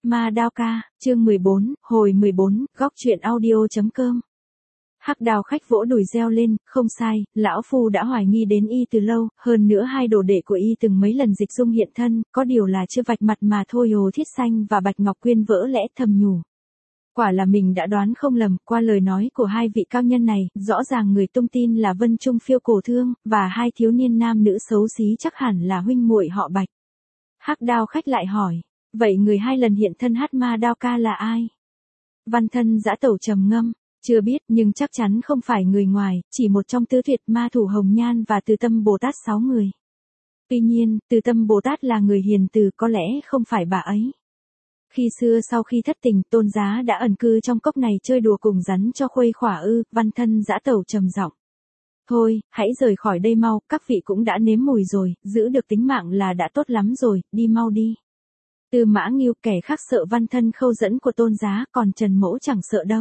Ma Đao Ca, chương 14, hồi 14, góc truyện audio.com. Hắc Đao khách vỗ đùi reo lên, không sai, lão phu đã hoài nghi đến y từ lâu, hơn nữa hai đồ đệ của y từng mấy lần dịch dung hiện thân, có điều là chưa vạch mặt mà thôi. Hồ Thiết Xanh và Bạch Ngọc Quyên vỡ lẽ thầm nhủ. Quả là mình đã đoán không lầm, qua lời nói của hai vị cao nhân này, rõ ràng người tung tin là Vân Trung Phiêu Cổ Thương, và hai thiếu niên nam nữ xấu xí chắc hẳn là huynh muội họ Bạch. Hắc Đao khách lại hỏi, vậy người hai lần hiện thân hát Ma Đao Ca là ai? Văn Thân Dã Tẩu trầm ngâm, chưa biết nhưng chắc chắn không phải người ngoài, chỉ một trong tứ tuyệt ma thủ Hồng Nhan và Từ Tâm Bồ Tát 6 người. Tuy nhiên, Từ Tâm Bồ Tát là người hiền từ, có lẽ không phải bà ấy. Khi xưa sau khi thất tình, Tôn Giá đã ẩn cư trong cốc này chơi đùa cùng rắn cho khuây khỏa ư? Văn Thân Dã Tẩu trầm giọng. Thôi, hãy rời khỏi đây mau, các vị cũng đã nếm mùi rồi, giữ được tính mạng là đã tốt lắm rồi, đi mau đi. Tư Mã Ngưu, kẻ khác sợ Văn Thân Khâu dẫn của Tôn Giá, còn Trần Mỗ chẳng sợ đâu.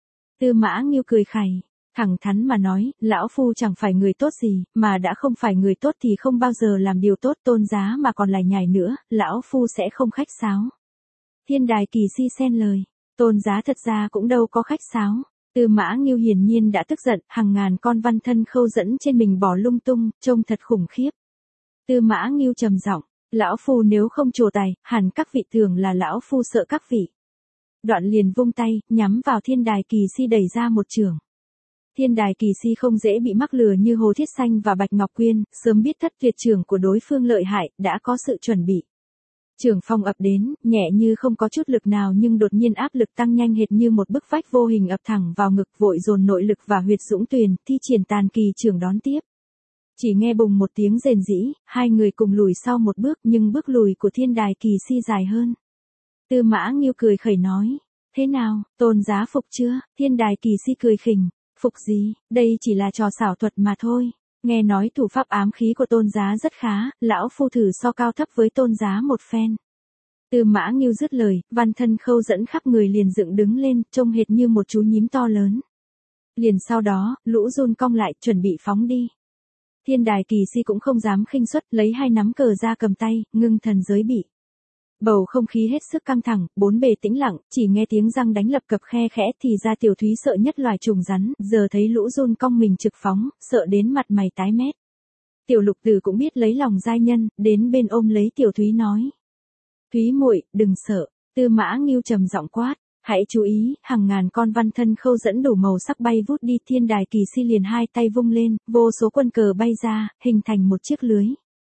Tư Mã Ngưu cười khẩy, thẳng thắn mà nói, lão phu chẳng phải người tốt gì, mà đã không phải người tốt thì không bao giờ làm điều tốt. Tôn Giá mà còn lải nhải nữa, lão phu sẽ không khách sáo. Thiên Đài Kỳ Si xen lời, Tôn Giá thật ra cũng đâu có khách sáo. Tư Mã Ngưu hiển nhiên đã tức giận, hàng ngàn con Văn Thân Khâu dẫn trên mình bỏ lung tung, trông thật khủng khiếp. Tư Mã Ngưu trầm giọng, lão phu nếu không trổ tài, hẳn các vị tưởng là lão phu sợ các vị. Đoạn liền vung tay, nhắm vào Thiên Đài Kỳ Si đẩy ra một chưởng. Thiên Đài Kỳ Si không dễ bị mắc lừa như Hồ Thiết Xanh và Bạch Ngọc Quyên, sớm biết thất tuyệt chưởng của đối phương lợi hại, đã có sự chuẩn bị. Chưởng phong ập đến, nhẹ như không có chút lực nào nhưng đột nhiên áp lực tăng nhanh hệt như một bức vách vô hình ập thẳng vào ngực, vội dồn nội lực và huyệt dũng tuyền, thi triển tàn kỳ chưởng đón tiếp. Chỉ nghe bùng một tiếng rền rĩ, hai người cùng lùi sau một bước, nhưng bước lùi của Thiên Đài Kỳ Si dài hơn. Tư Mã Ngưu cười khẩy nói, thế nào, Tôn Giá phục chưa? Thiên Đài Kỳ Si cười khỉnh, phục gì, đây chỉ là trò xảo thuật mà thôi. Nghe nói thủ pháp ám khí của Tôn Giá rất khá, lão phu thử so cao thấp với Tôn Giá một phen. Tư Mã Ngưu dứt lời, Văn Thân Khâu dẫn khắp người liền dựng đứng lên, trông hệt như một chú nhím to lớn. Liền sau đó, lũ run cong lại, chuẩn bị phóng đi. Thiên Đài Kỳ Si cũng không dám khinh suất, lấy hai nắm cờ ra cầm tay, ngưng thần giới bị. Bầu không khí hết sức căng thẳng, bốn bề tĩnh lặng, chỉ nghe tiếng răng đánh lập cập khe khẽ thì ra Tiểu Thúy sợ nhất loài trùng rắn, giờ thấy lũ run cong mình trực phóng, sợ đến mặt mày tái mét. Tiểu Lục Tử cũng biết lấy lòng giai nhân, đến bên ôm lấy Tiểu Thúy nói. Thúy muội, đừng sợ. Tư Mã Ngưu trầm giọng quát, hãy chú ý, hàng ngàn con Văn Thân Khâu dẫn đủ màu sắc bay vút đi. Thiên Đài Kỳ Si liền hai tay vung lên, vô số quân cờ bay ra, hình thành một chiếc lưới.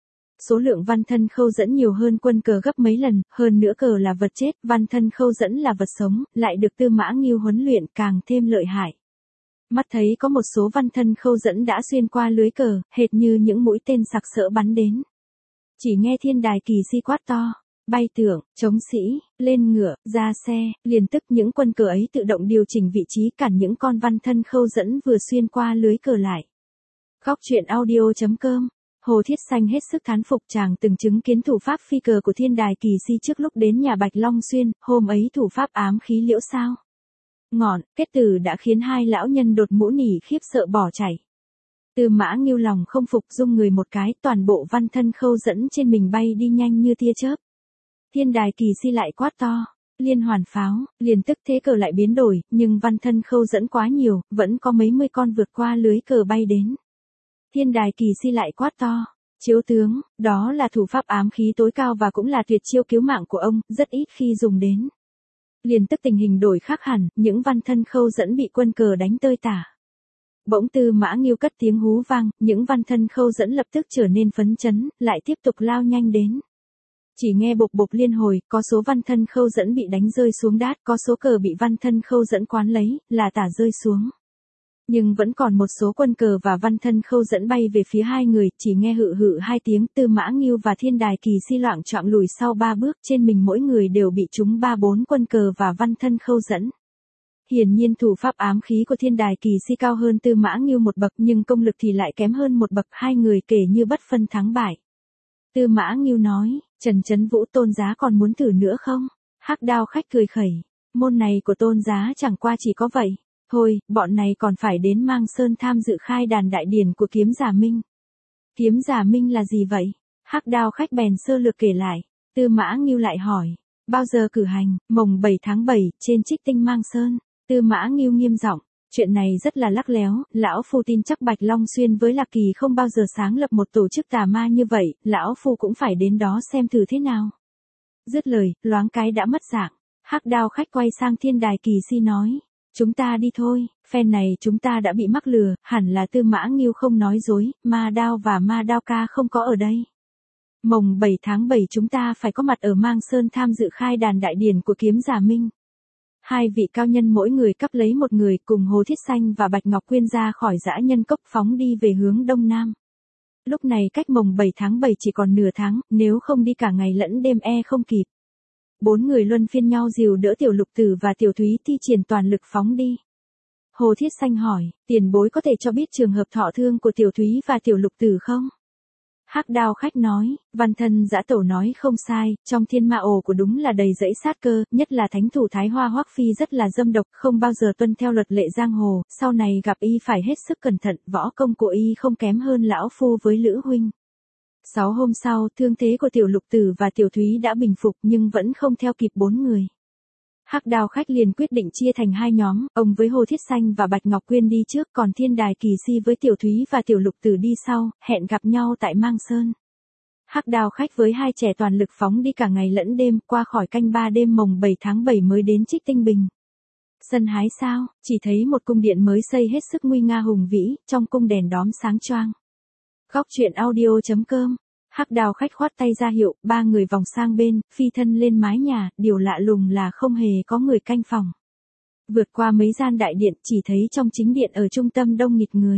Số lượng Văn Thân Khâu dẫn nhiều hơn quân cờ gấp mấy lần, hơn nữa cờ là vật chết, Văn Thân Khâu dẫn là vật sống, lại được Tư Mã Ngưu huấn luyện càng thêm lợi hại. Mắt thấy có một số Văn Thân Khâu dẫn đã xuyên qua lưới cờ, hệt như những mũi tên sặc sỡ bắn đến. Chỉ nghe Thiên Đài Kỳ Si quát to, bay tưởng, chống sĩ, lên ngựa, ra xe, liền tức những quân cờ ấy tự động điều chỉnh vị trí cản những con Văn Thân Khâu dẫn vừa xuyên qua lưới cờ lại. Góc truyện audio.com. Hồ Thiết Xanh hết sức thán phục, chàng từng chứng kiến thủ pháp phi cờ của Thiên Đài Kỳ Si trước lúc đến nhà Bạch Long Xuyên, hôm ấy thủ pháp ám khí liễu sao ngọn, kết tử đã khiến hai lão nhân đột mũ nỉ khiếp sợ bỏ chạy. Tư Mã Ngưu lòng không phục, rung người một cái, toàn bộ Văn Thân Khâu dẫn trên mình bay đi nhanh như tia chớp. Thiên Đài Kỳ Si lại quát to, liên hoàn pháo, liền tức thế cờ lại biến đổi, nhưng Văn Thân Khâu dẫn quá nhiều, vẫn có mấy mươi con vượt qua lưới cờ bay đến. Thiên Đài Kỳ Si lại quát to, chiếu tướng, đó là thủ pháp ám khí tối cao và cũng là tuyệt chiêu cứu mạng của ông, rất ít khi dùng đến. Liền tức tình hình đổi khác hẳn, những Văn Thân Khâu dẫn bị quân cờ đánh tơi tả. Bỗng Tư Mã Ngưu cất tiếng hú vang, những Văn Thân Khâu dẫn lập tức trở nên phấn chấn, lại tiếp tục lao nhanh đến. Chỉ nghe bộc bộc liên hồi, có số Văn Thân Khâu dẫn bị đánh rơi xuống đát, có số cờ bị Văn Thân Khâu dẫn quán lấy, là tả rơi xuống. Nhưng vẫn còn một số quân cờ và Văn Thân Khâu dẫn bay về phía hai người, chỉ nghe hự hự hai tiếng, Tư Mã Ngưu và Thiên Đài Kỳ Si loạng choạng lùi sau ba bước, trên mình mỗi người đều bị trúng 3-4 quân cờ và Văn Thân Khâu dẫn. Hiển nhiên thủ pháp ám khí của Thiên Đài Kỳ Si cao hơn Tư Mã Ngưu một bậc, nhưng công lực thì lại kém hơn một bậc, hai người kể như bất phân thắng bại. Tư Mã Ngưu nói, Trần Chấn Vũ, Tôn Giá còn muốn thử nữa không? Hắc Đao khách cười khẩy, môn này của Tôn Giá chẳng qua chỉ có vậy. Thôi, bọn này còn phải đến Mang Sơn tham dự khai đàn đại điển của Kiếm Giả Minh. Kiếm Giả Minh là gì vậy? Hắc Đao khách bèn sơ lược kể lại. Tư Mã Ngưu lại hỏi, Bao giờ cử hành? Mồng 7 tháng 7, trên Trích Tinh Mang Sơn. Tư Mã Ngưu nghiêm giọng. Chuyện này rất là lắc léo, lão phu tin chắc Bạch Long Xuyên với Lạc Kỳ không bao giờ sáng lập một tổ chức tà ma như vậy, lão phu cũng phải đến đó xem thử thế nào. Dứt lời, loáng cái đã mất dạng. Hắc Đao Khách quay sang Thiên Đài Kỳ Si nói. Chúng ta đi thôi, phen này chúng ta đã bị mắc lừa, hẳn là Tư Mã Ngưu không nói dối, Ma Đao và Ma Đao Ca không có ở đây. Mồng 7 tháng 7 chúng ta phải có mặt ở Mang Sơn tham dự khai đàn đại điển của Kiếm Giả Minh. Hai vị cao nhân mỗi người cắp lấy một người cùng Hồ Thiết Xanh và Bạch Ngọc Quyên ra khỏi dã nhân cốc phóng đi về hướng đông nam. Lúc này cách mồng 7 tháng 7 chỉ còn nửa tháng, nếu không đi cả ngày lẫn đêm không kịp. Bốn người luân phiên nhau dìu đỡ Tiểu Lục Tử và Tiểu Thúy thi triển toàn lực phóng đi. Hồ Thiết Xanh hỏi, tiền bối có thể cho biết trường hợp thọ thương của Tiểu Thúy và Tiểu Lục Tử không? Hắc Đao Khách nói, Văn Thân Dã Tổ nói không sai, trong thiên ma ổ của đúng là đầy rẫy sát cơ, nhất là thánh thủ Thái Hoa Hoắc Phi rất là dâm độc, không bao giờ tuân theo luật lệ giang hồ, sau này gặp y phải hết sức cẩn thận, võ công của y không kém hơn lão phu với Lữ huynh. 6 hôm sau, thương thế của Tiểu Lục Tử và Tiểu Thúy đã bình phục nhưng vẫn không theo kịp bốn người. Hắc Đao Khách liền quyết định chia thành hai nhóm, ông với Hồ Thiết Xanh và Bạch Ngọc Quyên đi trước, còn Thiên Đài Kỳ Si với Tiểu Thúy và Tiểu Lục Tử đi sau, hẹn gặp nhau tại Mang Sơn. Hắc Đao Khách với hai trẻ toàn lực phóng đi cả ngày lẫn đêm, qua khỏi canh 3 đêm mồng 7 tháng 7 mới đến Trích Tinh Bình. Sân hái sao, chỉ thấy một cung điện mới xây hết sức nguy nga hùng vĩ, trong cung đèn đóm sáng choang. Góc truyện audio.com. Hắc Đao Khách khoát tay ra hiệu, ba người vòng sang bên, phi thân lên mái nhà, điều lạ lùng là không hề có người canh phòng. Vượt qua mấy gian đại điện, chỉ thấy trong chính điện ở trung tâm đông nghịt người.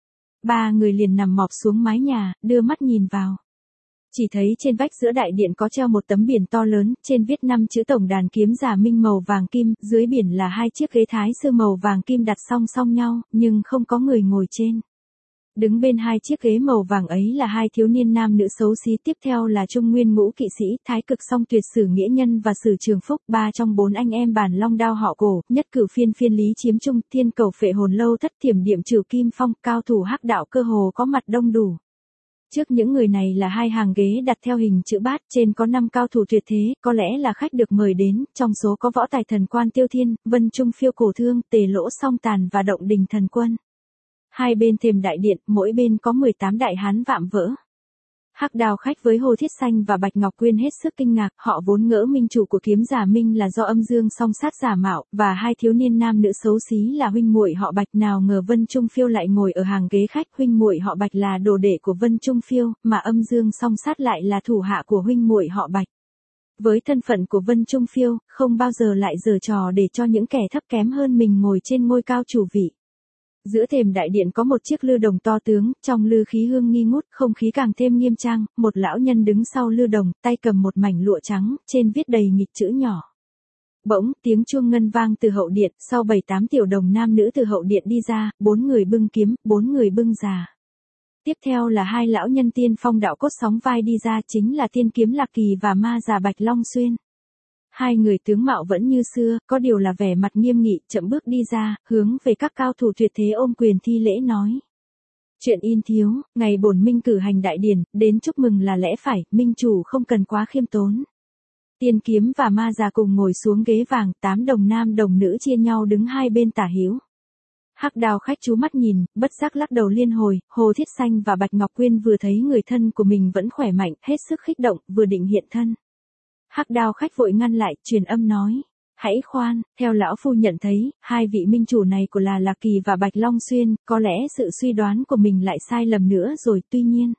Ba người liền nằm mọp xuống mái nhà, đưa mắt nhìn vào. Chỉ thấy trên vách giữa đại điện có treo một tấm biển to lớn, trên viết 5 chữ Tổng đàn Kiếm Giả Minh màu vàng kim, dưới biển là hai chiếc ghế thái sư màu vàng kim đặt song song nhau, nhưng không có người ngồi trên. Đứng bên hai chiếc ghế màu vàng ấy là hai thiếu niên nam nữ xấu xí, tiếp theo là Trung Nguyên Ngũ Kỵ Sĩ, Thái Cực Song Tuyệt, Sử Nghĩa Nhân và Sử Trường Phúc, ba trong bốn anh em Bản Long Đao họ Cổ, Nhất Cửu Phiên Phiên Lý Chiếm Trung, Thiên Cầu Phệ Hồn Lâu Thất Thiểm Điểm Trừ Kim Phong, cao thủ hắc đạo cơ hồ có mặt đông đủ. Trước những người này là hai hàng ghế đặt theo hình chữ bát, trên có 5 cao thủ tuyệt thế, có lẽ là khách được mời đến, trong số có Võ Tài Thần Quan Tiêu Thiên, Vân Trung Phiêu Cổ Thương, Tề Lỗ Song Tàn và Động Đình Thần Quân. Hai bên thềm đại điện, mỗi bên có 18 đại hán vạm vỡ. Hắc Đao Khách với Hồ Thiết Xanh và Bạch Ngọc Quyên hết sức kinh ngạc, họ vốn ngỡ minh chủ của Kiếm Giả Minh là do âm dương song sát giả mạo, và hai thiếu niên nam nữ xấu xí là huynh muội họ Bạch, nào ngờ Vân Trung Phiêu lại ngồi ở hàng ghế khách, huynh muội họ Bạch là đồ đệ của Vân Trung Phiêu, mà âm dương song sát lại là thủ hạ của huynh muội họ Bạch. Với thân phận của Vân Trung Phiêu, không bao giờ lại giở trò để cho những kẻ thấp kém hơn mình ngồi trên ngôi cao chủ vị. Giữa thềm đại điện có một chiếc lư đồng to tướng, trong lư khí hương nghi ngút, không khí càng thêm nghiêm trang, một lão nhân đứng sau lư đồng, tay cầm một mảnh lụa trắng, trên viết đầy nghịch chữ nhỏ. Bỗng, tiếng chuông ngân vang từ hậu điện, sau 7-8 tiểu đồng nam nữ từ hậu điện đi ra, 4 người bưng kiếm, 4 người bưng già. Tiếp theo là hai lão nhân tiên phong đạo cốt sóng vai đi ra, chính là Tiên Kiếm Lạc Kỳ và ma già Bạch Long Xuyên. Hai người tướng mạo vẫn như xưa, có điều là vẻ mặt nghiêm nghị, chậm bước đi ra, hướng về các cao thủ tuyệt thế ôm quyền thi lễ nói. Chuyện in thiếu, ngày bổn minh cử hành đại điển, đến chúc mừng là lẽ phải, minh chủ không cần quá khiêm tốn. Tiên Kiếm và ma già cùng ngồi xuống ghế vàng, 8 đồng nam đồng nữ chia nhau đứng hai bên tả hữu. Hắc Đao Khách chú mắt nhìn, bất giác lắc đầu liên hồi, Hồ Thiết Xanh và Bạch Ngọc Quyên vừa thấy người thân của mình vẫn khỏe mạnh, hết sức khích động, vừa định hiện thân. Hắc Đao Khách vội ngăn lại, truyền âm nói. Hãy khoan, theo lão phu nhận thấy, hai vị minh chủ này của là Lạc Kỳ và Bạch Long Xuyên, có lẽ sự suy đoán của mình lại sai lầm nữa rồi, tuy nhiên.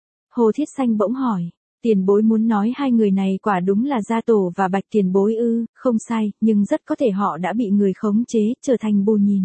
Hồ Thiết Xanh bỗng hỏi, tiền bối muốn nói hai người này quả đúng là Gia Tổ và Bạch tiền bối ư? Không sai, nhưng rất có thể họ đã bị người khống chế, trở thành bù nhìn.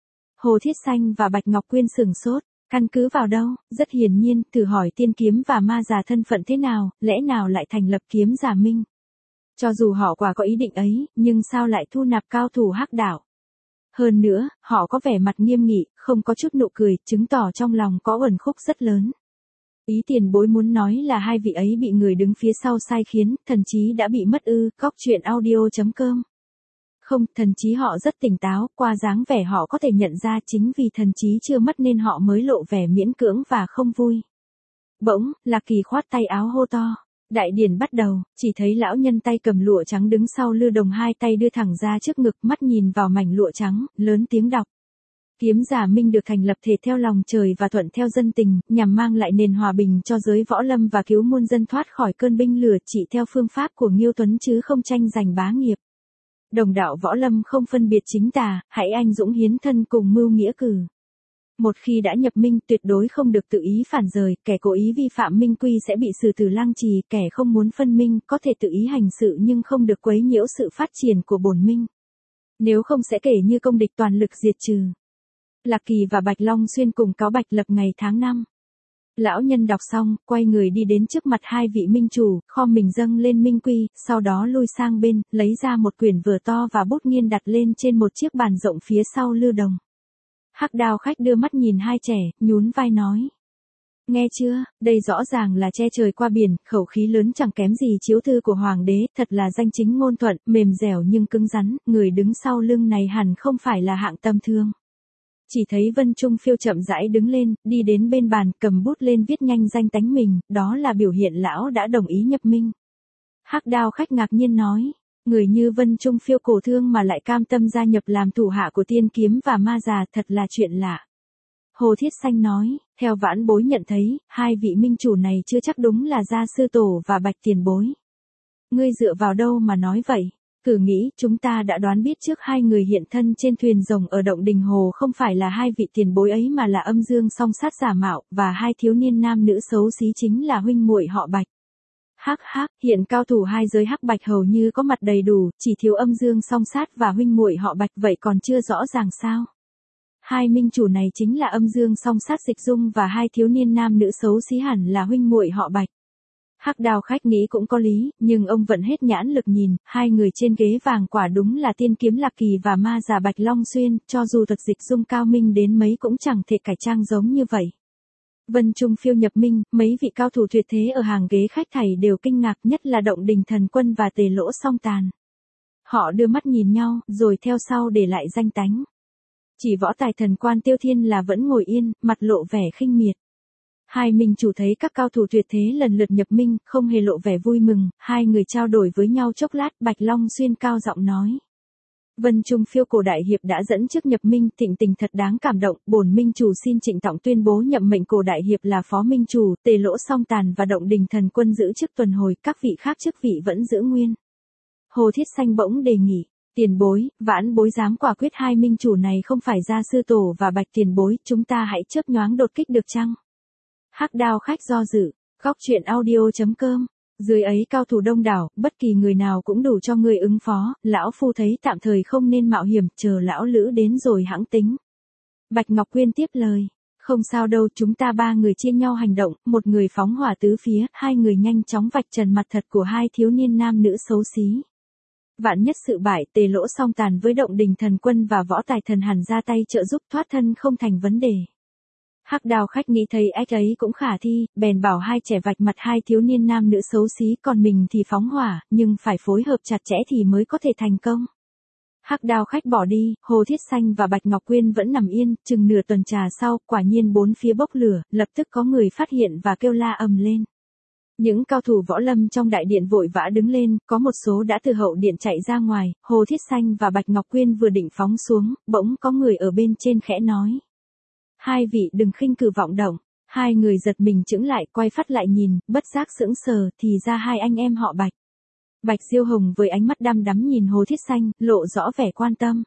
Hồ Thiết Xanh và Bạch Ngọc Quyên sửng sốt. Căn cứ vào đâu? Rất hiển nhiên, thử hỏi Tiên Kiếm và ma già thân phận thế nào, lẽ nào lại thành lập Kiếm Giả Minh? Cho dù họ quả có ý định ấy, nhưng sao lại thu nạp cao thủ hắc đạo? Hơn nữa, họ có vẻ mặt nghiêm nghị, không có chút nụ cười, chứng tỏ trong lòng có uẩn khúc rất lớn. Ý tiền bối muốn nói là hai vị ấy bị người đứng phía sau sai khiến, thần trí đã bị mất ư? Góc truyện audio.com. Không, thần trí họ rất tỉnh táo, qua dáng vẻ họ có thể nhận ra chính vì thần trí chưa mất nên họ mới lộ vẻ miễn cưỡng và không vui. Bỗng, Lạc Kỳ khoát tay áo hô to. Đại điển bắt đầu, chỉ thấy lão nhân tay cầm lụa trắng đứng sau Lư Đồng, hai tay đưa thẳng ra trước ngực, mắt nhìn vào mảnh lụa trắng, lớn tiếng đọc. Kiếm Giả Minh được thành lập thể theo lòng trời và thuận theo dân tình, nhằm mang lại nền hòa bình cho giới võ lâm và cứu muôn dân thoát khỏi cơn binh lửa, trị theo phương pháp của Nghiêu Tuấn chứ không tranh giành bá nghiệp. Đồng đạo võ lâm không phân biệt chính tà, hãy anh dũng hiến thân cùng mưu nghĩa cử. Một khi đã nhập minh, tuyệt đối không được tự ý phản rời, kẻ cố ý vi phạm minh quy sẽ bị xử tử lang trì, kẻ không muốn phân minh có thể tự ý hành sự nhưng không được quấy nhiễu sự phát triển của bổn minh. Nếu không sẽ kể như công địch toàn lực diệt trừ. Lạc Kỳ và Bạch Long Xuyên cùng cáo bạch lập ngày tháng năm. Lão nhân đọc xong, quay người đi đến trước mặt hai vị minh chủ, khom mình dâng lên minh quy, sau đó lui sang bên, lấy ra một quyển vở to và bút nghiên đặt lên trên một chiếc bàn rộng phía sau Lư Đồng. Hắc Đao Khách đưa mắt nhìn hai trẻ, nhún vai nói. Nghe chưa, đây rõ ràng là che trời qua biển, khẩu khí lớn chẳng kém gì chiếu thư của hoàng đế, thật là danh chính ngôn thuận, mềm dẻo nhưng cứng rắn, người đứng sau lưng này hẳn không phải là hạng tầm thường. Chỉ thấy Vân Trung Phiêu chậm rãi đứng lên, đi đến bên bàn, cầm bút lên viết nhanh danh tánh mình, đó là biểu hiện lão đã đồng ý nhập minh. Hắc Đao Khách ngạc nhiên nói, người như Vân Trung Phiêu cổ thương mà lại cam tâm gia nhập làm thủ hạ của Tiên Kiếm và Ma Già, thật là chuyện lạ. Hồ Thiết Xanh nói, theo vãn bối nhận thấy, hai vị minh chủ này chưa chắc đúng là Gia Sư Tổ và Bạch Tiền Bối. Ngươi dựa vào đâu mà nói vậy? Cử nghĩ, chúng ta đã đoán biết trước hai người hiện thân trên thuyền rồng ở Động Đình Hồ không phải là hai vị tiền bối ấy mà là Âm Dương Song Sát giả mạo, và hai thiếu niên nam nữ xấu xí chính là huynh muội họ Bạch. Hắc hắc, hiện cao thủ hai giới Hắc Bạch hầu như có mặt đầy đủ, chỉ thiếu Âm Dương Song Sát và huynh muội họ Bạch, vậy còn chưa rõ ràng sao? Hai minh chủ này chính là Âm Dương Song Sát Dịch Dung và hai thiếu niên nam nữ xấu xí hẳn là huynh muội họ Bạch. Hắc Đao Khách nghĩ cũng có lý, nhưng ông vẫn hết nhãn lực nhìn, hai người trên ghế vàng quả đúng là Tiên Kiếm Lạc Kỳ và Ma Già Bạch Long Xuyên, cho dù thuật dịch dung cao minh đến mấy cũng chẳng thể cải trang giống như vậy. Vân Trung Phiêu nhập minh, mấy vị cao thủ tuyệt thế ở hàng ghế khách thảy đều kinh ngạc, nhất là Động Đình Thần Quân và Tề Lỗ Song Tàn. Họ đưa mắt nhìn nhau, rồi theo sau để lại danh tánh. Chỉ võ tài thần quan Tiêu Thiên là vẫn ngồi yên, mặt lộ vẻ khinh miệt. Hai minh chủ thấy các cao thủ tuyệt thế lần lượt nhập minh, không hề lộ vẻ vui mừng, hai người trao đổi với nhau chốc lát, Bạch Long Xuyên cao giọng nói. Vân Trung Phiêu cổ đại hiệp đã dẫn trước nhập minh, Thịnh tình thật đáng cảm động, bổn minh chủ xin trịnh trọng tuyên bố nhậm mệnh cổ đại hiệp là phó minh chủ, Tề Lỗ Song Tàn và Động Đình Thần Quân giữ chức tuần hồi, các vị khác chức vị vẫn giữ nguyên. Hồ Thiết Xanh bỗng đề nghị. Tiền bối, vãn bối dám quả quyết hai minh chủ này không phải Gia Sư Tổ và Bạch Tiền Bối, chúng ta hãy chớp nhoáng đột kích được chăng? Hắc Đao Khách do dự, góc truyện audio.com. Dưới ấy cao thủ đông đảo, bất kỳ người nào cũng đủ cho người ứng phó, lão phu thấy tạm thời không nên mạo hiểm, chờ lão lữ đến rồi hãng tính. Bạch Ngọc Quyên tiếp lời, không sao đâu, chúng ta ba người chia nhau hành động, một người phóng hỏa tứ phía, hai người nhanh chóng vạch trần mặt thật của hai thiếu niên nam nữ xấu xí. Vạn nhất sự bại, Tề Lỗ Song Tàn với Động Đình Thần Quân và võ tài thần hẳn ra tay trợ giúp thoát thân không thành vấn đề. Hắc Đao Khách nghĩ thấy ách ấy cũng khả thi, bèn bảo hai trẻ vạch mặt hai thiếu niên nam nữ xấu xí, còn mình thì phóng hỏa, nhưng phải phối hợp chặt chẽ thì mới có thể thành công. Hắc Đao Khách bỏ đi, Hồ Thiết Xanh và Bạch Ngọc Quyên vẫn nằm yên, chừng nửa tuần trà sau, quả nhiên bốn phía bốc lửa, lập tức có người phát hiện và kêu la ầm lên. Những cao thủ võ lâm trong đại điện vội vã đứng lên, có một số đã từ hậu điện chạy ra ngoài, Hồ Thiết Xanh và Bạch Ngọc Quyên vừa định phóng xuống, bỗng có người ở bên trên khẽ nói. Hai vị đừng khinh cử vọng động, hai người giật mình chững lại, quay phát lại nhìn, bất giác sững sờ, thì ra hai anh em họ Bạch. Bạch Diêu Hồng với ánh mắt đăm đắm nhìn Hồ Thiết Xanh, lộ rõ vẻ quan tâm.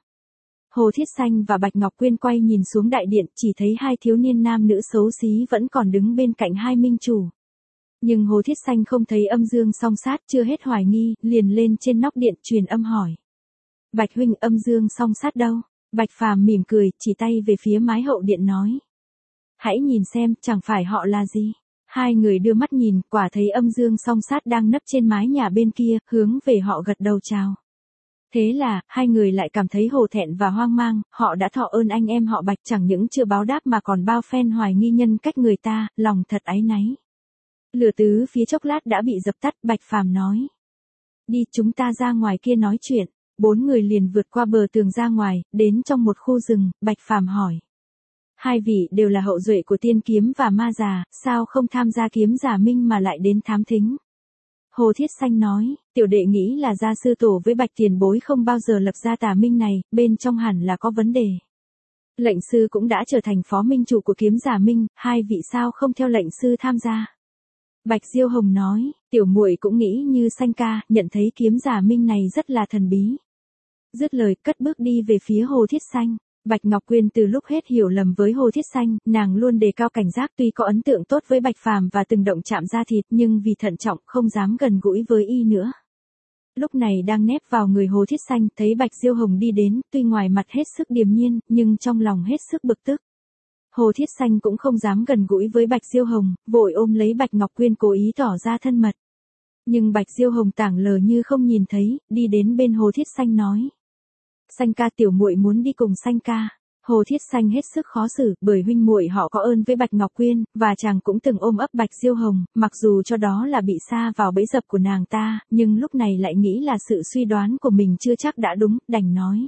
Hồ Thiết Xanh và Bạch Ngọc Quyên quay nhìn xuống đại điện, chỉ thấy hai thiếu niên nam nữ xấu xí vẫn còn đứng bên cạnh hai minh chủ. Nhưng Hồ Thiết Xanh không thấy Âm Dương Song Sát, chưa hết hoài nghi, liền lên trên nóc điện truyền âm hỏi. Bạch huynh, Âm Dương Song Sát đâu? Bạch Phàm mỉm cười, chỉ tay về phía mái hậu điện nói. Hãy nhìn xem, chẳng phải họ là gì? Hai người đưa mắt nhìn, quả thấy Âm Dương Song Sát đang nấp trên mái nhà bên kia, hướng về họ gật đầu chào. Thế là, hai người lại cảm thấy hổ thẹn và hoang mang, họ đã thọ ơn anh em họ Bạch, chẳng những chưa báo đáp mà còn bao phen hoài nghi nhân cách người ta, lòng thật áy náy. Lửa tứ phía chốc lát đã bị dập tắt, Bạch Phàm nói. Đi, chúng ta ra ngoài kia nói chuyện. Bốn người liền vượt qua bờ tường ra ngoài, đến trong một khu rừng, Bạch Phàm hỏi. Hai vị đều là hậu duệ của Tiên Kiếm và Ma Già, sao không tham gia kiếm giả minh mà lại đến thám thính? Hồ Thiết Xanh nói, tiểu đệ nghĩ là gia sư tổ với Bạch tiền bối không bao giờ lập ra tà minh này, bên trong hẳn là có vấn đề. Lệnh sư cũng đã trở thành phó minh chủ của kiếm giả minh, hai vị sao không theo lệnh sư tham gia. Bạch Diêu Hồng nói, tiểu muội cũng nghĩ như Xanh ca, nhận thấy kiếm giả minh này rất là thần bí. Dứt lời cất bước đi về phía Hồ Thiết Xanh. Bạch Ngọc Quyên từ lúc hết hiểu lầm với Hồ Thiết Xanh, nàng luôn đề cao cảnh giác tuy có ấn tượng tốt với Bạch Phàm và từng động chạm da thịt nhưng vì thận trọng không dám gần gũi với y nữa. Lúc này đang nép vào người Hồ Thiết Xanh thấy Bạch Diêu Hồng đi đến, tuy ngoài mặt hết sức điềm nhiên, nhưng trong lòng hết sức bực tức. Hồ Thiết Xanh cũng không dám gần gũi với Bạch Diêu Hồng, vội ôm lấy Bạch Ngọc Quyên cố ý tỏ ra thân mật. Nhưng Bạch Diêu Hồng tảng lờ như không nhìn thấy, đi đến bên Hồ Thiết Xanh nói. Xanh ca tiểu muội muốn đi cùng Xanh ca. Hồ Thiết Xanh hết sức khó xử, bởi huynh muội họ có ơn với Bạch Ngọc Quyên, và chàng cũng từng ôm ấp Bạch Diêu Hồng, mặc dù cho đó là bị sa vào bẫy dập của nàng ta, nhưng lúc này lại nghĩ là sự suy đoán của mình chưa chắc đã đúng, đành nói.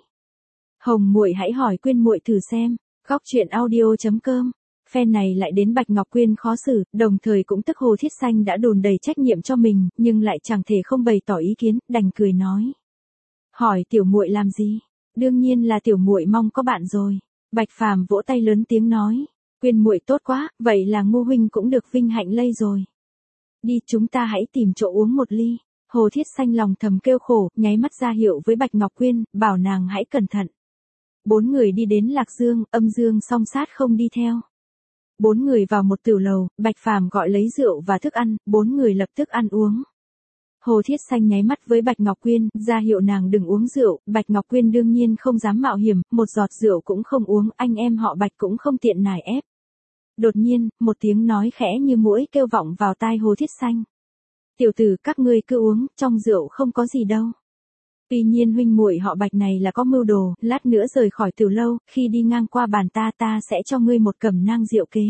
Hồng muội hãy hỏi Quyên muội thử xem. Góc truyện audio.com. Phen này lại đến Bạch Ngọc Quyên khó xử, đồng thời cũng tức Hồ Thiết Xanh đã đùn đầy trách nhiệm cho mình, nhưng lại chẳng thể không bày tỏ ý kiến, đành cười nói. Hỏi tiểu muội làm gì? Đương nhiên là tiểu muội mong có bạn rồi. Bạch Phàm vỗ tay lớn tiếng nói, Quyên muội tốt quá, vậy là Ngô huynh cũng được vinh hạnh lây rồi. Đi chúng ta hãy tìm chỗ uống một ly. Hồ Thiết Xanh lòng thầm kêu khổ, nháy mắt ra hiệu với Bạch Ngọc Quyên, bảo nàng hãy cẩn thận. 4 người đi đến Lạc Dương, Âm Dương song sát không đi theo. 4 người vào một tiểu lầu, Bạch Phàm gọi lấy rượu và thức ăn, 4 người lập tức ăn uống. Hồ Thiết Xanh nháy mắt với Bạch Ngọc Quyên, ra hiệu nàng đừng uống rượu, Bạch Ngọc Quyên đương nhiên không dám mạo hiểm, một giọt rượu cũng không uống, anh em họ Bạch cũng không tiện nài ép. Đột nhiên, một tiếng nói khẽ như muỗi kêu vọng vào tai Hồ Thiết Xanh. Tiểu tử các ngươi cứ uống, trong rượu không có gì đâu. Tuy nhiên huynh muội họ Bạch này là có mưu đồ, lát nữa rời khỏi tiểu lâu, khi đi ngang qua bàn ta sẽ cho ngươi một cẩm nang rượu kế.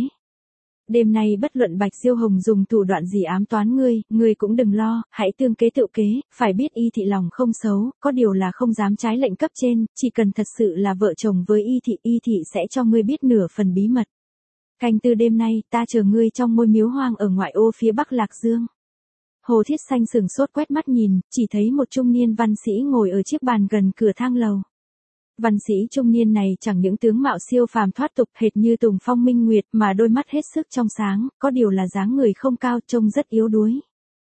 Đêm nay bất luận Bạch Diêu Hồng dùng thủ đoạn gì ám toán ngươi cũng đừng lo, hãy tương kế tự kế, phải biết y thị lòng không xấu, có điều là không dám trái lệnh cấp trên, chỉ cần thật sự là vợ chồng với y thị sẽ cho ngươi biết nửa phần bí mật. Canh tư đêm nay, ta chờ ngươi trong ngôi miếu hoang ở ngoại ô phía bắc Lạc Dương. Hồ Thiết Xanh sừng sốt quét mắt nhìn, chỉ thấy một trung niên văn sĩ ngồi ở chiếc bàn gần cửa thang lầu. Văn sĩ trung niên này chẳng những tướng mạo siêu phàm thoát tục hệt như Tùng Phong Minh Nguyệt mà đôi mắt hết sức trong sáng, có điều là dáng người không cao trông rất yếu đuối.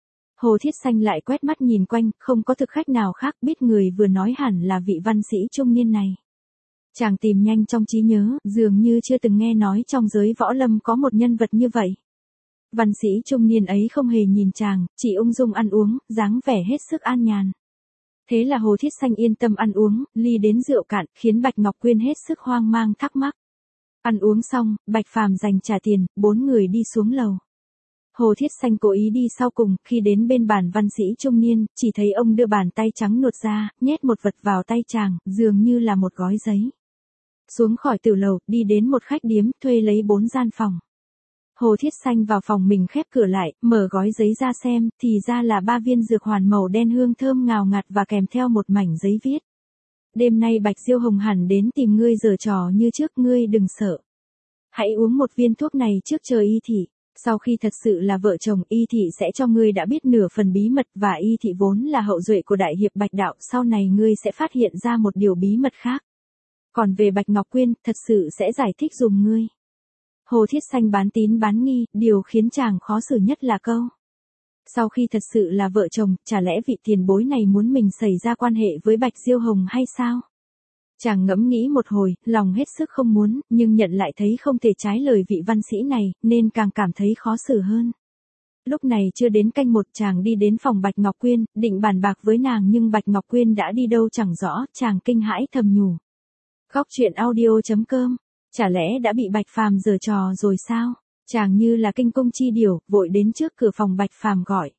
Hồ Thiết Xanh lại quét mắt nhìn quanh, không có thực khách nào khác biết người vừa nói hẳn là vị văn sĩ trung niên này. Chàng tìm nhanh trong trí nhớ, dường như chưa từng nghe nói trong giới võ lâm có một nhân vật như vậy. Văn sĩ trung niên ấy không hề nhìn chàng, chỉ ung dung ăn uống, dáng vẻ hết sức an nhàn. Thế là Hồ Thiết Xanh yên tâm ăn uống, ly đến rượu cạn, khiến Bạch Ngọc Quyên hết sức hoang mang thắc mắc. Ăn uống xong, Bạch Phàm dành trả tiền, 4 người đi xuống lầu. Hồ Thiết Xanh cố ý đi sau cùng, khi đến bên bàn văn sĩ trung niên, chỉ thấy ông đưa bàn tay trắng nuột ra, nhét một vật vào tay chàng, dường như là một gói giấy. Xuống khỏi tiểu lầu, đi đến một khách điếm, thuê lấy 4 gian phòng. Hồ Thiết Xanh vào phòng mình khép cửa lại, mở gói giấy ra xem, thì ra là 3 viên dược hoàn màu đen hương thơm ngào ngạt và kèm theo một mảnh giấy viết. Đêm nay Bạch Diêu Hồng hẳn đến tìm ngươi giở trò như trước, ngươi đừng sợ. Hãy uống một viên thuốc này trước chờ y thị. Sau khi thật sự là vợ chồng, y thị sẽ cho ngươi đã biết nửa phần bí mật, và y thị vốn là hậu duệ của đại hiệp Bạch Đạo, sau này ngươi sẽ phát hiện ra một điều bí mật khác. Còn về Bạch Ngọc Quyên, thật sự sẽ giải thích dùm ngươi. Hồ Thiết Xanh bán tín bán nghi, điều khiến chàng khó xử nhất là câu. Sau khi thật sự là vợ chồng, chả lẽ vị tiền bối này muốn mình xảy ra quan hệ với Bạch Diêu Hồng hay sao? Chàng ngẫm nghĩ một hồi, lòng hết sức không muốn, nhưng nhận lại thấy không thể trái lời vị văn sĩ này, nên càng cảm thấy khó xử hơn. Lúc này chưa đến canh 1, chàng đi đến phòng Bạch Ngọc Quyên, định bàn bạc với nàng nhưng Bạch Ngọc Quyên đã đi đâu chẳng rõ, chàng kinh hãi thầm nhủ. Góc truyện audio.com. Chả lẽ đã bị Bạch Phàm giở trò rồi sao? Chàng như là kinh công chi điểu, vội đến trước cửa phòng Bạch Phàm gọi.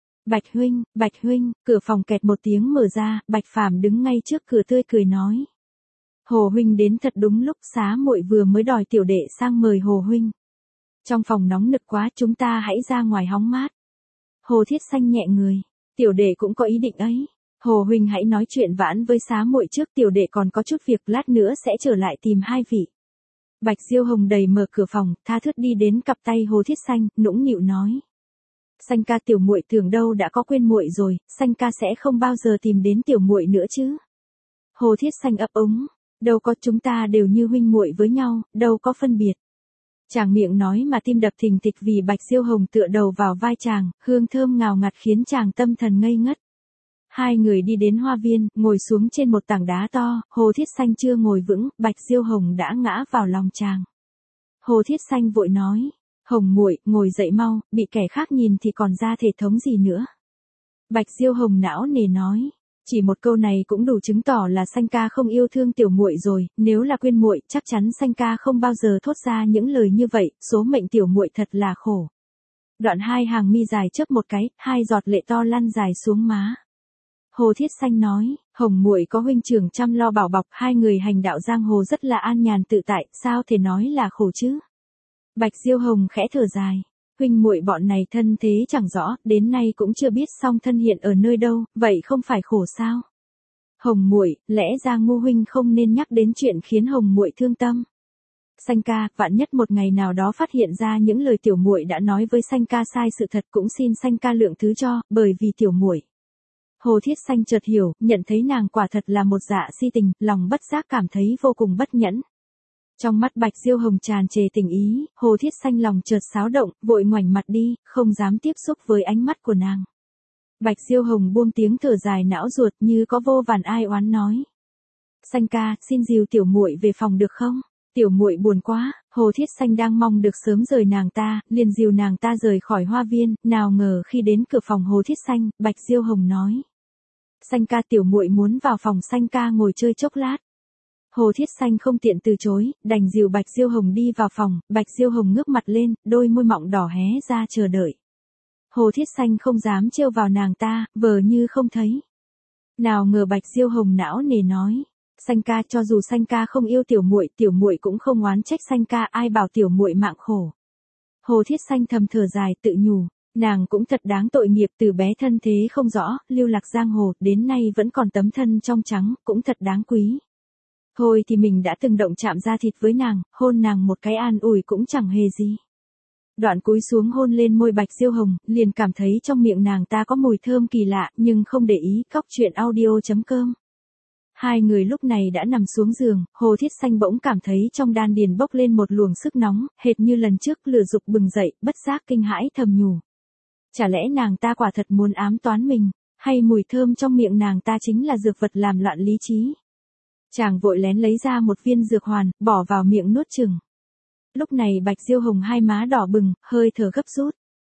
Bạch huynh, cửa phòng kẹt một tiếng mở ra, Bạch Phàm đứng ngay trước cửa tươi cười nói. Hồ huynh đến thật đúng lúc, xá muội vừa mới đòi tiểu đệ sang mời Hồ huynh. Trong phòng nóng nực quá, chúng ta hãy ra ngoài hóng mát. Hồ Thiết Xanh nhẹ người, tiểu đệ cũng có ý định ấy. Hồ huynh hãy nói chuyện vãn với xá muội trước, tiểu đệ còn có chút việc, lát nữa sẽ trở lại tìm hai vị. Bạch Diêu Hồng đẩy mở cửa phòng, tha thướt đi đến cặp tay Hồ Thiết Xanh, nũng nịu nói. Xanh ca tiểu muội tưởng đâu đã có Quyên muội rồi, Xanh ca sẽ không bao giờ tìm đến tiểu muội nữa chứ. Hồ Thiết Xanh ấp úng, đâu có, chúng ta đều như huynh muội với nhau, đâu có phân biệt. Chàng miệng nói mà tim đập thình thịch vì Bạch Diêu Hồng tựa đầu vào vai chàng, hương thơm ngào ngạt khiến chàng tâm thần ngây ngất. Hai người đi đến hoa viên, ngồi xuống trên một tảng đá to, Hồ Thiết Xanh chưa ngồi vững, Bạch Diêu Hồng đã ngã vào lòng chàng. Hồ Thiết Xanh vội nói, Hồng muội, ngồi dậy mau, bị kẻ khác nhìn thì còn ra thể thống gì nữa. Bạch Diêu Hồng não nề nói, chỉ một câu này cũng đủ chứng tỏ là Xanh ca không yêu thương tiểu muội rồi, nếu là Quyên muội, chắc chắn Xanh ca không bao giờ thốt ra những lời như vậy, số mệnh tiểu muội thật là khổ. Đoạn hai hàng mi dài chớp một cái, hai giọt lệ to lăn dài xuống má. Hồ Thiết Xanh nói, Hồng muội có huynh trưởng chăm lo bảo bọc, hai người hành đạo giang hồ rất là an nhàn tự tại, sao thể nói là khổ chứ? Bạch Diêu Hồng khẽ thở dài, huynh muội bọn này thân thế chẳng rõ, đến nay cũng chưa biết song thân hiện ở nơi đâu, vậy không phải khổ sao? Hồng muội, lẽ ra Ngô huynh không nên nhắc đến chuyện khiến Hồng muội thương tâm. Xanh ca, vạn nhất một ngày nào đó phát hiện ra những lời tiểu muội đã nói với Xanh ca sai sự thật, cũng xin Xanh ca lượng thứ cho, bởi vì tiểu muội. Hồ Thiết Xanh chợt hiểu, nhận thấy nàng quả thật là một dạ si tình, lòng bất giác cảm thấy vô cùng bất nhẫn. Trong mắt Bạch Diêu Hồng tràn trề tình ý, Hồ Thiết Xanh lòng chợt xáo động, vội ngoảnh mặt đi, không dám tiếp xúc với ánh mắt của nàng. Bạch Diêu Hồng buông tiếng thở dài não ruột như có vô vàn ai oán nói. Xanh ca, xin dìu tiểu muội về phòng được không? Tiểu muội buồn quá. Hồ Thiết Xanh đang mong được sớm rời nàng ta, liền dìu nàng ta rời khỏi hoa viên, nào ngờ khi đến cửa phòng Hồ Thiết Xanh, Bạch Diêu Hồng nói. Xanh ca, tiểu muội muốn vào phòng Xanh ca ngồi chơi chốc lát. Hồ Thiết Xanh không tiện từ chối, đành dìu Bạch Diêu Hồng đi vào phòng, Bạch Diêu Hồng ngước mặt lên, đôi môi mọng đỏ hé ra chờ đợi. Hồ Thiết Xanh không dám trêu vào nàng ta, vờ như không thấy. Nào ngờ Bạch Diêu Hồng não nề nói, Xanh ca, cho dù Xanh ca không yêu tiểu muội cũng không oán trách Xanh ca, ai bảo tiểu muội mạng khổ. Hồ Thiết Xanh thầm thở dài tự nhủ, nàng cũng thật đáng tội nghiệp, từ bé thân thế không rõ, lưu lạc giang hồ, đến nay vẫn còn tấm thân trong trắng, cũng thật đáng quý. Thôi thì mình đã từng động chạm da thịt với nàng, hôn nàng một cái an ủi cũng chẳng hề gì. Đoạn cúi xuống hôn lên môi Bạch Diêu Hồng, liền cảm thấy trong miệng nàng ta có mùi thơm kỳ lạ, nhưng không để ý. Cóc truyện audio.com. Hai người lúc này đã nằm xuống giường, Hồ Thiết Xanh bỗng cảm thấy trong đan điền bốc lên một luồng sức nóng, hệt như lần trước, lửa dục bừng dậy, bất giác kinh hãi thầm nhủ. Chả lẽ nàng ta quả thật muốn ám toán mình, hay mùi thơm trong miệng nàng ta chính là dược vật làm loạn lý trí? Chàng vội lén lấy ra một viên dược hoàn, bỏ vào miệng nuốt chừng. Lúc này Bạch Diêu Hồng hai má đỏ bừng, hơi thở gấp rút.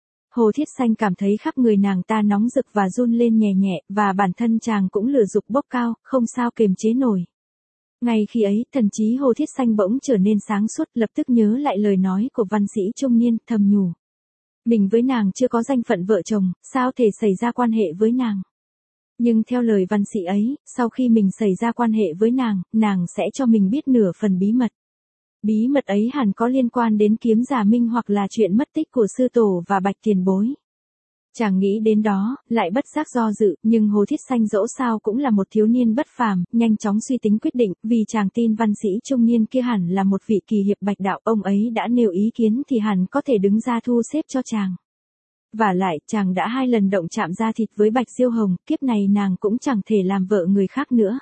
Hồ Thiết Xanh cảm thấy khắp người nàng ta nóng rực và run lên nhẹ nhẹ, và bản thân chàng cũng lửa dục bốc cao, không sao kiềm chế nổi. Ngay khi ấy, thần trí Hồ Thiết Xanh bỗng trở nên sáng suốt, lập tức nhớ lại lời nói của văn sĩ trung niên, thầm nhủ. Mình với nàng chưa có danh phận vợ chồng, sao thể xảy ra quan hệ với nàng? Nhưng theo lời văn sĩ ấy, sau khi mình xảy ra quan hệ với nàng sẽ cho mình biết nửa phần bí mật. Bí mật ấy hẳn có liên quan đến Kiếm Giả Minh hoặc là chuyện mất tích của sư tổ và Bạch tiền bối. Chàng nghĩ đến đó, lại bất giác do dự, nhưng Hồ Thiết Xanh dẫu sao cũng là một thiếu niên bất phàm, nhanh chóng suy tính quyết định, vì chàng tin văn sĩ trung niên kia hẳn là một vị kỳ hiệp bạch đạo, ông ấy đã nêu ý kiến thì hẳn có thể đứng ra thu xếp cho chàng. Vả lại, chàng đã 2 lần động chạm da thịt với Bạch Diêu Hồng, kiếp này nàng cũng chẳng thể làm vợ người khác nữa.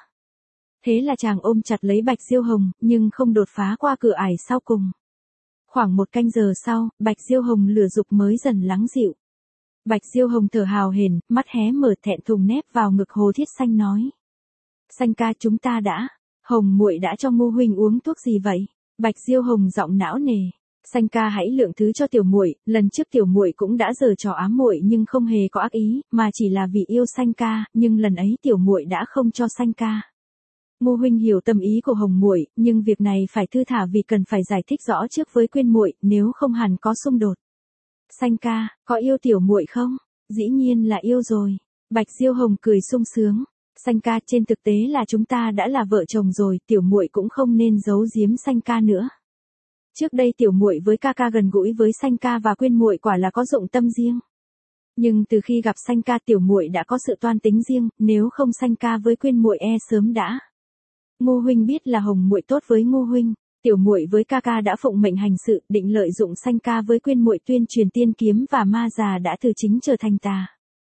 Thế là chàng ôm chặt lấy Bạch Diêu Hồng, nhưng không đột phá qua cửa ải sau cùng. Khoảng 1 canh giờ sau, Bạch Diêu Hồng lửa dục mới dần lắng dịu. Bạch Diêu Hồng thở hào hển, mắt hé mở thẹn thùng nép vào ngực Hồ Thiết Xanh nói. Xanh ca, chúng ta đã, Hồng muội đã cho Ngô huynh uống thuốc gì vậy? Bạch Diêu Hồng giọng não nề. Xanh ca hãy lượng thứ cho tiểu muội, lần trước tiểu muội cũng đã giở trò ám muội nhưng không hề có ác ý, mà chỉ là vì yêu Xanh ca, nhưng lần ấy tiểu muội đã không cho Xanh ca. Ngô huynh hiểu tâm ý của Hồng muội, nhưng việc này phải thư thả vì cần phải giải thích rõ trước với Quyên muội, nếu không hẳn có xung đột. Xanh ca, có yêu tiểu muội không? Dĩ nhiên là yêu rồi. Bạch Diêu Hồng cười sung sướng. Xanh ca, trên thực tế là chúng ta đã là vợ chồng rồi, tiểu muội cũng không nên giấu giếm Xanh ca nữa. Trước đây tiểu muội với ca ca gần gũi với Xanh ca và Quyên muội quả là có dụng tâm riêng. Nhưng từ khi gặp Xanh ca tiểu muội đã có sự toan tính riêng, nếu không Xanh ca với Quyên muội sớm đã. Ngô huynh biết là Hồng muội tốt với Ngô huynh, Tiểu muội với ca ca đã phụng mệnh hành sự, định lợi dụng Sanh ca với Quyên muội tuyên truyền tiên kiếm và ma già đã từ chính trở thành tà.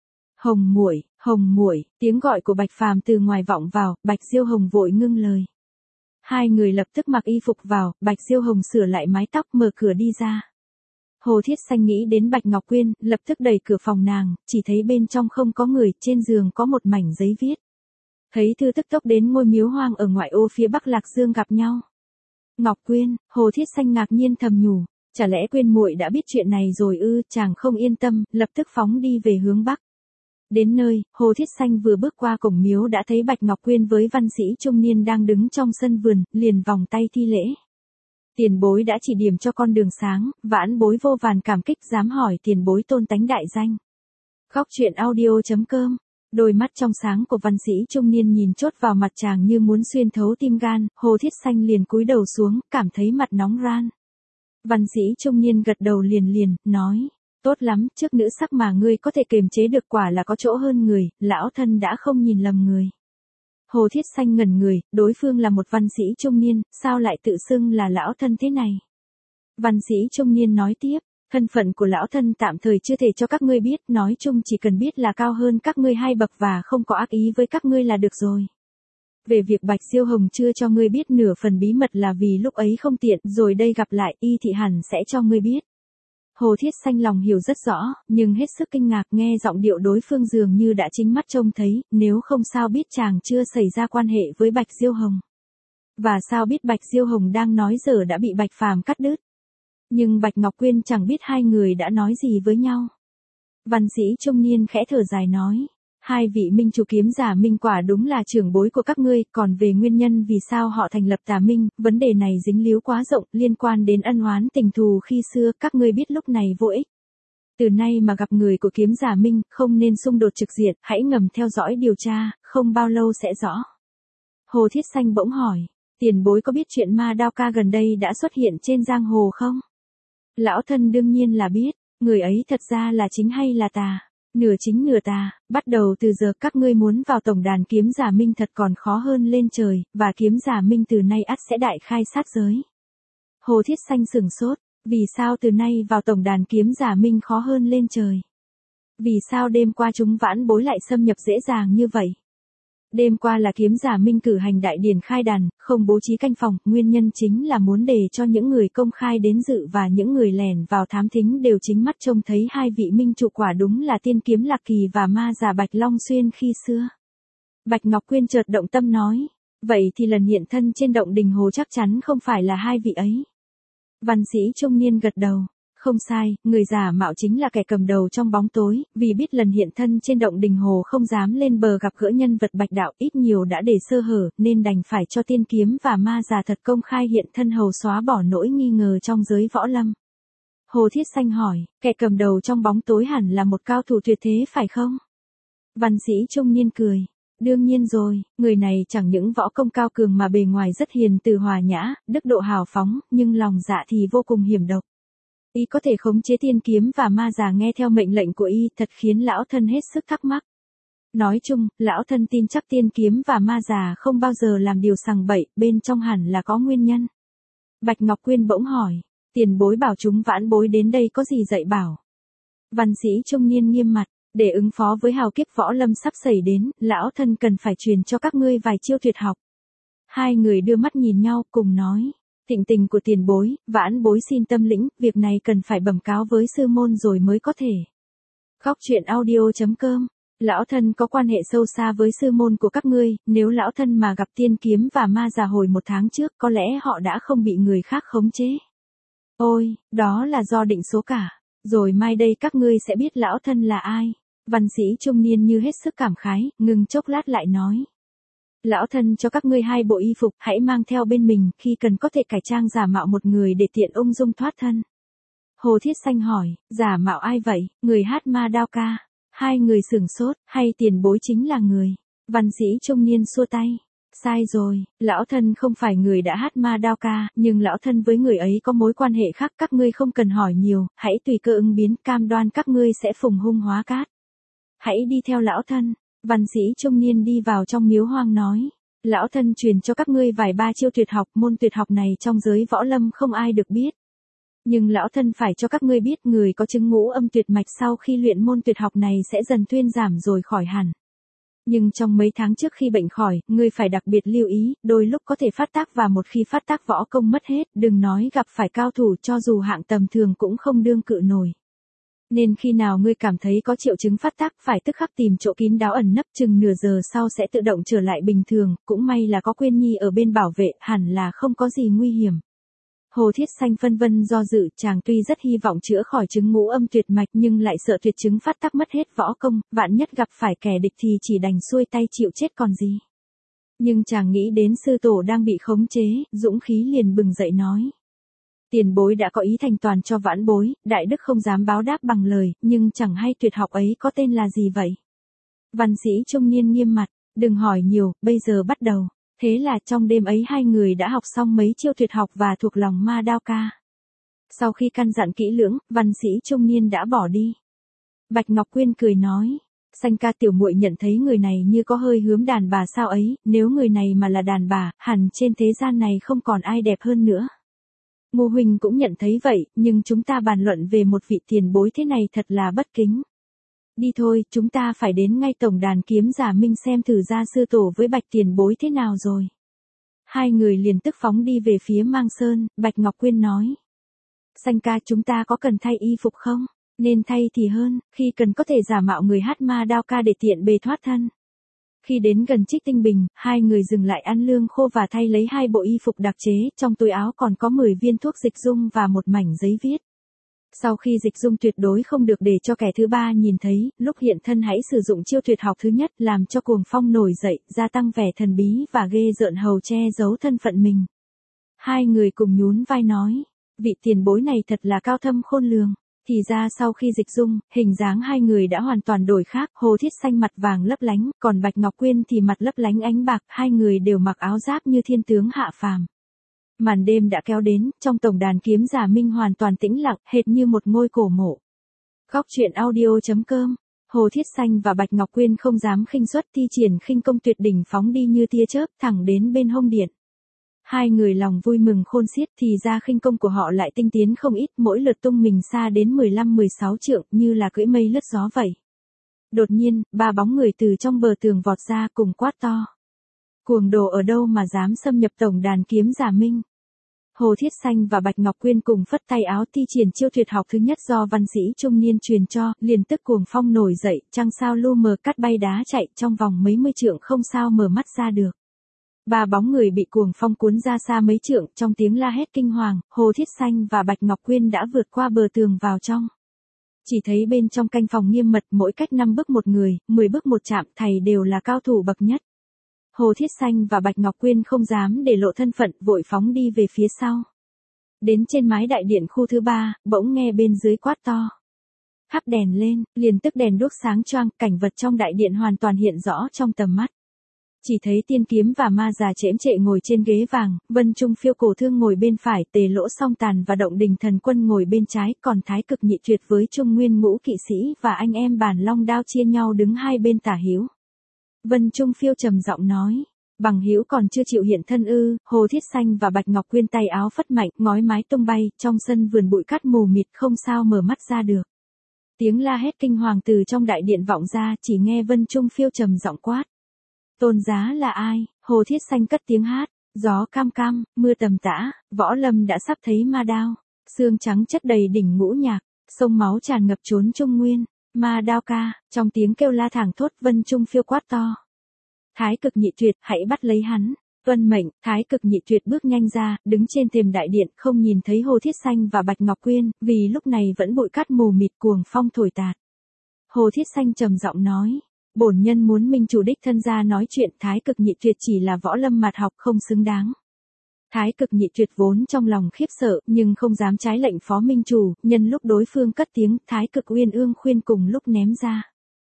Hồng muội, tiếng gọi của Bạch Phàm từ ngoài vọng vào, Bạch Diêu Hồng vội ngưng lời. Hai người lập tức mặc y phục vào, Bạch Diêu Hồng sửa lại mái tóc mở cửa đi ra. Hồ Thiết Xanh nghĩ đến Bạch Ngọc Quyên, lập tức đẩy cửa phòng nàng, chỉ thấy bên trong không có người, trên giường có một mảnh giấy viết. Thấy thư tức tốc đến ngôi miếu hoang ở ngoại ô phía Bắc Lạc Dương gặp nhau. Ngọc Quyên, Hồ Thiết Xanh ngạc nhiên thầm nhủ, chả lẽ Quyên muội đã biết chuyện này rồi ư? Chàng không yên tâm, lập tức phóng đi về hướng Bắc. Đến nơi, Hồ Thiết Xanh vừa bước qua cổng miếu đã thấy Bạch Ngọc Quyên với văn sĩ trung niên đang đứng trong sân vườn, liền vòng tay thi lễ. Tiền bối đã chỉ điểm cho con đường sáng, vãn bối vô vàn cảm kích, dám hỏi tiền bối tôn tánh đại danh. Góc truyện audio.com. Đôi mắt trong sáng của văn sĩ trung niên nhìn chốt vào mặt chàng như muốn xuyên thấu tim gan, Hồ Thiết Xanh liền cúi đầu xuống, cảm thấy mặt nóng ran. Văn sĩ trung niên gật đầu liền, nói, tốt lắm, trước nữ sắc mà ngươi có thể kiềm chế được quả là có chỗ hơn người, lão thân đã không nhìn lầm người. Hồ Thiết Xanh ngẩn người, đối phương là một văn sĩ trung niên, sao lại tự xưng là lão thân thế này? Văn sĩ trung niên nói tiếp, thân phận của lão thân tạm thời chưa thể cho các ngươi biết, nói chung chỉ cần biết là cao hơn các ngươi 2 bậc và không có ác ý với các ngươi là được rồi. Về việc Bạch Diêu Hồng chưa cho ngươi biết nửa phần bí mật là vì lúc ấy không tiện, rồi đây gặp lại, y thị hẳn sẽ cho ngươi biết. Hồ Thiết Xanh lòng hiểu rất rõ, nhưng hết sức kinh ngạc nghe giọng điệu đối phương dường như đã chính mắt trông thấy, nếu không sao biết chàng chưa xảy ra quan hệ với Bạch Diêu Hồng. Và sao biết Bạch Diêu Hồng đang nói giờ đã bị Bạch Phàm cắt đứt. Nhưng Bạch Ngọc Quyên chẳng biết hai người đã nói gì với nhau. Văn sĩ trung niên khẽ thở dài nói, hai vị minh chủ kiếm giả minh quả đúng là trưởng bối của các ngươi, còn về nguyên nhân vì sao họ thành lập tà minh, vấn đề này dính líu quá rộng, liên quan đến ân oán tình thù khi xưa, các ngươi biết lúc này vô ích. Từ nay mà gặp người của kiếm giả minh, không nên xung đột trực diện, hãy ngầm theo dõi điều tra, không bao lâu sẽ rõ. Hồ Thiết Xanh bỗng hỏi, tiền bối có biết chuyện ma đao ca gần đây đã xuất hiện trên giang hồ không? Lão thân đương nhiên là biết, người ấy thật ra là chính hay là tà? Nửa chính nửa tà, bắt đầu từ giờ các ngươi muốn vào tổng đàn kiếm giả minh thật còn khó hơn lên trời, và kiếm giả minh từ nay ắt sẽ đại khai sát giới. Hồ Thiết Xanh sửng sốt, vì sao từ nay vào tổng đàn kiếm giả minh khó hơn lên trời? Vì sao đêm qua chúng vãn bối lại xâm nhập dễ dàng như vậy? Đêm qua là kiếm giả minh cử hành đại điển khai đàn, không bố trí canh phòng, nguyên nhân chính là muốn để cho những người công khai đến dự và những người lẻn vào thám thính đều chính mắt trông thấy hai vị minh chủ quả đúng là tiên kiếm Lạc Kỳ và ma giả Bạch Long Xuyên khi xưa. Bạch Ngọc Quyên chợt động tâm nói, vậy thì lần hiện thân trên động đình hồ chắc chắn không phải là hai vị ấy. Văn sĩ trung niên gật đầu. Không sai, người giả mạo chính là kẻ cầm đầu trong bóng tối, vì biết lần hiện thân trên động đình hồ không dám lên bờ gặp gỡ nhân vật bạch đạo ít nhiều đã để sơ hở, nên đành phải cho tiên kiếm và ma già thật công khai hiện thân hầu xóa bỏ nỗi nghi ngờ trong giới võ lâm. Hồ Thiết Xanh hỏi, kẻ cầm đầu trong bóng tối hẳn là một cao thủ tuyệt thế phải không? Văn sĩ trung niên cười. Đương nhiên rồi, người này chẳng những võ công cao cường mà bề ngoài rất hiền từ hòa nhã, đức độ hào phóng, nhưng lòng dạ thì vô cùng hiểm độc. Y có thể khống chế tiên kiếm và ma già nghe theo mệnh lệnh của y, thật khiến lão thân hết sức thắc mắc. Nói chung, lão thân tin chắc tiên kiếm và ma già không bao giờ làm điều sằng bậy, bên trong hẳn là có nguyên nhân. Bạch Ngọc Quyên bỗng hỏi, tiền bối bảo chúng vãn bối đến đây có gì dạy bảo? Văn sĩ trung niên nghiêm mặt, để ứng phó với hào kiếp võ lâm sắp xảy đến, lão thân cần phải truyền cho các ngươi vài chiêu tuyệt học. Hai người đưa mắt nhìn nhau, cùng nói. Thịnh tình của tiền bối, vãn bối xin tâm lĩnh, việc này cần phải bẩm cáo với sư môn rồi mới có thể. Góc truyện audio.com. Lão thân có quan hệ sâu xa với sư môn của các ngươi, nếu lão thân mà gặp tiên kiếm và ma già hồi 1 tháng trước, có lẽ họ đã không bị người khác khống chế. Ôi, đó là do định số cả. Rồi mai đây các ngươi sẽ biết lão thân là ai. Văn sĩ trung niên như hết sức cảm khái, ngừng chốc lát lại nói. Lão thân cho các ngươi 2 bộ y phục, hãy mang theo bên mình, khi cần có thể cải trang giả mạo một người để tiện ung dung thoát thân. Hồ Thiết Xanh hỏi, giả mạo ai vậy, người hát ma đao ca? Hai người sửng sốt, hay tiền bối chính là người? Văn sĩ trung niên xua tay. Sai rồi, lão thân không phải người đã hát ma đao ca, nhưng lão thân với người ấy có mối quan hệ khác, các ngươi không cần hỏi nhiều, hãy tùy cơ ứng biến, cam đoan các ngươi sẽ phùng hung hóa cát. Hãy đi theo lão thân. Văn sĩ trung niên đi vào trong miếu hoang nói. Lão thân truyền cho các ngươi vài ba chiêu tuyệt học, môn tuyệt học này trong giới võ lâm không ai được biết. Nhưng lão thân phải cho các ngươi biết, người có chứng ngũ âm tuyệt mạch sau khi luyện môn tuyệt học này sẽ dần thuyên giảm rồi khỏi hẳn. Nhưng trong mấy tháng trước khi bệnh khỏi, ngươi phải đặc biệt lưu ý, đôi lúc có thể phát tác và một khi phát tác võ công mất hết, đừng nói gặp phải cao thủ, cho dù hạng tầm thường cũng không đương cự nổi. Nên khi nào ngươi cảm thấy có triệu chứng phát tác phải tức khắc tìm chỗ kín đáo ẩn nấp, chừng nửa giờ sau sẽ tự động trở lại bình thường, cũng may là có Quyên Nhi ở bên bảo vệ, hẳn là không có gì nguy hiểm. Hồ Thiết Xanh phân vân do dự, chàng tuy rất hy vọng chữa khỏi chứng ngũ âm tuyệt mạch nhưng lại sợ tuyệt chứng phát tác mất hết võ công, vạn nhất gặp phải kẻ địch thì chỉ đành xuôi tay chịu chết còn gì. Nhưng chàng nghĩ đến sư tổ đang bị khống chế, dũng khí liền bừng dậy nói. Tiền bối đã có ý thành toàn cho vãn bối, đại đức không dám báo đáp bằng lời, nhưng chẳng hay tuyệt học ấy có tên là gì vậy? Văn sĩ trung niên nghiêm mặt, đừng hỏi nhiều, bây giờ bắt đầu. Thế là trong đêm ấy hai người đã học xong mấy chiêu tuyệt học và thuộc lòng ma đao ca. Sau khi căn dặn kỹ lưỡng, văn sĩ trung niên đã bỏ đi. Bạch Ngọc Quyên cười nói, Xanh ca tiểu muội nhận thấy người này như có hơi hướng đàn bà sao ấy, nếu người này mà là đàn bà, hẳn trên thế gian này không còn ai đẹp hơn nữa. Ngô huynh cũng nhận thấy vậy, nhưng chúng ta bàn luận về một vị tiền bối thế này thật là bất kính. Đi thôi, chúng ta phải đến ngay tổng đàn Kiếm Giả Minh xem thử ra sư tổ với Bạch tiền bối thế nào rồi. Hai người liền tức phóng đi về phía Mang Sơn, Bạch Ngọc Quyên nói. Xanh ca, chúng ta có cần thay y phục không? Nên thay thì hơn, khi cần có thể giả mạo người hát ma đao ca để tiện bề thoát thân. Khi đến gần Trích Tinh Bình, hai người dừng lại ăn lương khô và thay lấy hai bộ y phục đặc chế, trong túi áo còn có 10 viên thuốc dịch dung và một mảnh giấy viết. Sau khi dịch dung tuyệt đối không được để cho kẻ thứ ba nhìn thấy, lúc hiện thân hãy sử dụng chiêu tuyệt học thứ nhất làm cho cuồng phong nổi dậy, gia tăng vẻ thần bí và ghê rợn hầu che giấu thân phận mình. Hai người cùng nhún vai nói, vị tiền bối này thật là cao thâm khôn lường. Thì ra sau khi dịch dung, hình dáng hai người đã hoàn toàn đổi khác, Hồ Thiết Xanh mặt vàng lấp lánh, còn Bạch Ngọc Quyên thì mặt lấp lánh ánh bạc, hai người đều mặc áo giáp như thiên tướng hạ phàm. Màn đêm đã kéo đến, trong tổng đàn Kiếm Giả Minh hoàn toàn tĩnh lặng, hệt như một ngôi cổ mộ. Góc truyện audio.com. Hồ Thiết Xanh và Bạch Ngọc Quyên không dám khinh suất, thi triển khinh công tuyệt đỉnh phóng đi như tia chớp thẳng đến bên hông điện. Hai người lòng vui mừng khôn xiết, thì ra khinh công của họ lại tinh tiến không ít, mỗi lượt tung mình xa đến 15-16 trượng như là cưỡi mây lướt gió vậy. Đột nhiên, ba bóng người từ trong bờ tường vọt ra cùng quát to. Cuồng đồ ở đâu mà dám xâm nhập tổng đàn Kiếm Giả Minh? Hồ Thiết Xanh và Bạch Ngọc Quyên cùng phất tay áo thi triển chiêu tuyệt học thứ nhất do văn sĩ trung niên truyền cho, liền tức cuồng phong nổi dậy, trăng sao lu mờ cắt bay đá chạy, trong vòng mấy mươi trượng không sao mở mắt ra được. Ba bóng người bị cuồng phong cuốn ra xa mấy trượng, trong tiếng la hét kinh hoàng, Hồ Thiết Xanh và Bạch Ngọc Quyên đã vượt qua bờ tường vào trong. Chỉ thấy bên trong canh phòng nghiêm mật, mỗi cách 5 bước một người, 10 bước một chạm, thầy đều là cao thủ bậc nhất. Hồ Thiết Xanh và Bạch Ngọc Quyên không dám để lộ thân phận, vội phóng đi về phía sau. Đến trên mái đại điện khu thứ 3, bỗng nghe bên dưới quát to. Hắp đèn lên, liền tức đèn đuốc sáng choang, cảnh vật trong đại điện hoàn toàn hiện rõ trong tầm mắt. Chỉ thấy Tiên Kiếm và Ma già chễm chệ ngồi trên ghế vàng, Vân Trung Phiêu Cổ Thương ngồi bên phải, Tề Lỗ Song Tàn và Động Đình Thần Quân ngồi bên trái, còn Thái Cực Nhị Tuyệt với Trung Nguyên Ngũ Kỵ Sĩ và anh em Bản Long Đao chia nhau đứng hai bên tả hữu. Vân Trung Phiêu trầm giọng nói, bằng hữu còn chưa chịu hiện thân ư? Hồ Thiết Xanh và Bạch Ngọc Quyên tay áo phất mạnh, ngói mái tung bay, trong sân vườn bụi cát mù mịt không sao mở mắt ra được. Tiếng la hét kinh hoàng từ trong đại điện vọng ra, chỉ nghe Vân Trung Phiêu trầm giọng quát. Tôn giá là ai? Hồ Thiết Xanh cất tiếng hát, gió cam cam, mưa tầm tã, võ lâm đã sắp thấy ma đao, xương trắng chất đầy đỉnh Ngũ Nhạc, sông máu tràn ngập trốn Trung Nguyên, ma đao ca, trong tiếng kêu la thảng thốt Vân Trung Phiêu quát to. Thái Cực Nhị Tuyệt, hãy bắt lấy hắn. Tuân mệnh, Thái Cực Nhị Tuyệt bước nhanh ra, đứng trên thềm đại điện, không nhìn thấy Hồ Thiết Xanh và Bạch Ngọc Quyên, vì lúc này vẫn bụi cát mù mịt cuồng phong thổi tạt. Hồ Thiết Xanh trầm giọng nói, bổn nhân muốn minh chủ đích thân ra nói chuyện, Thái Cực Nhị Tuyệt chỉ là võ lâm mạt học không xứng đáng. Thái Cực Nhị Tuyệt vốn trong lòng khiếp sợ, nhưng không dám trái lệnh phó minh chủ, nhân lúc đối phương cất tiếng, Thái Cực Uyên Ương khuyên cùng lúc ném ra.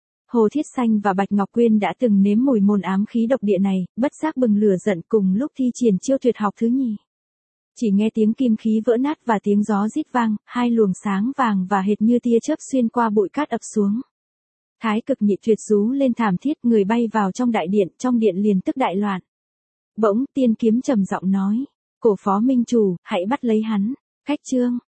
Hồ Thiết Xanh và Bạch Ngọc Quyên đã từng nếm mùi môn ám khí độc địa này, bất giác bừng lửa giận cùng lúc thi triển chiêu tuyệt học thứ nhì. Chỉ nghe tiếng kim khí vỡ nát và tiếng gió rít vang, hai luồng sáng vàng và hệt như tia chớp xuyên qua bụi cát ập xuống. Thái Cực Nhị Tuyệt rú lên thảm thiết, người bay vào trong đại điện, trong điện liền tức đại loạn. Bỗng, tiên kiếm trầm giọng nói, cổ phó minh chủ, hãy bắt lấy hắn. Khách chương.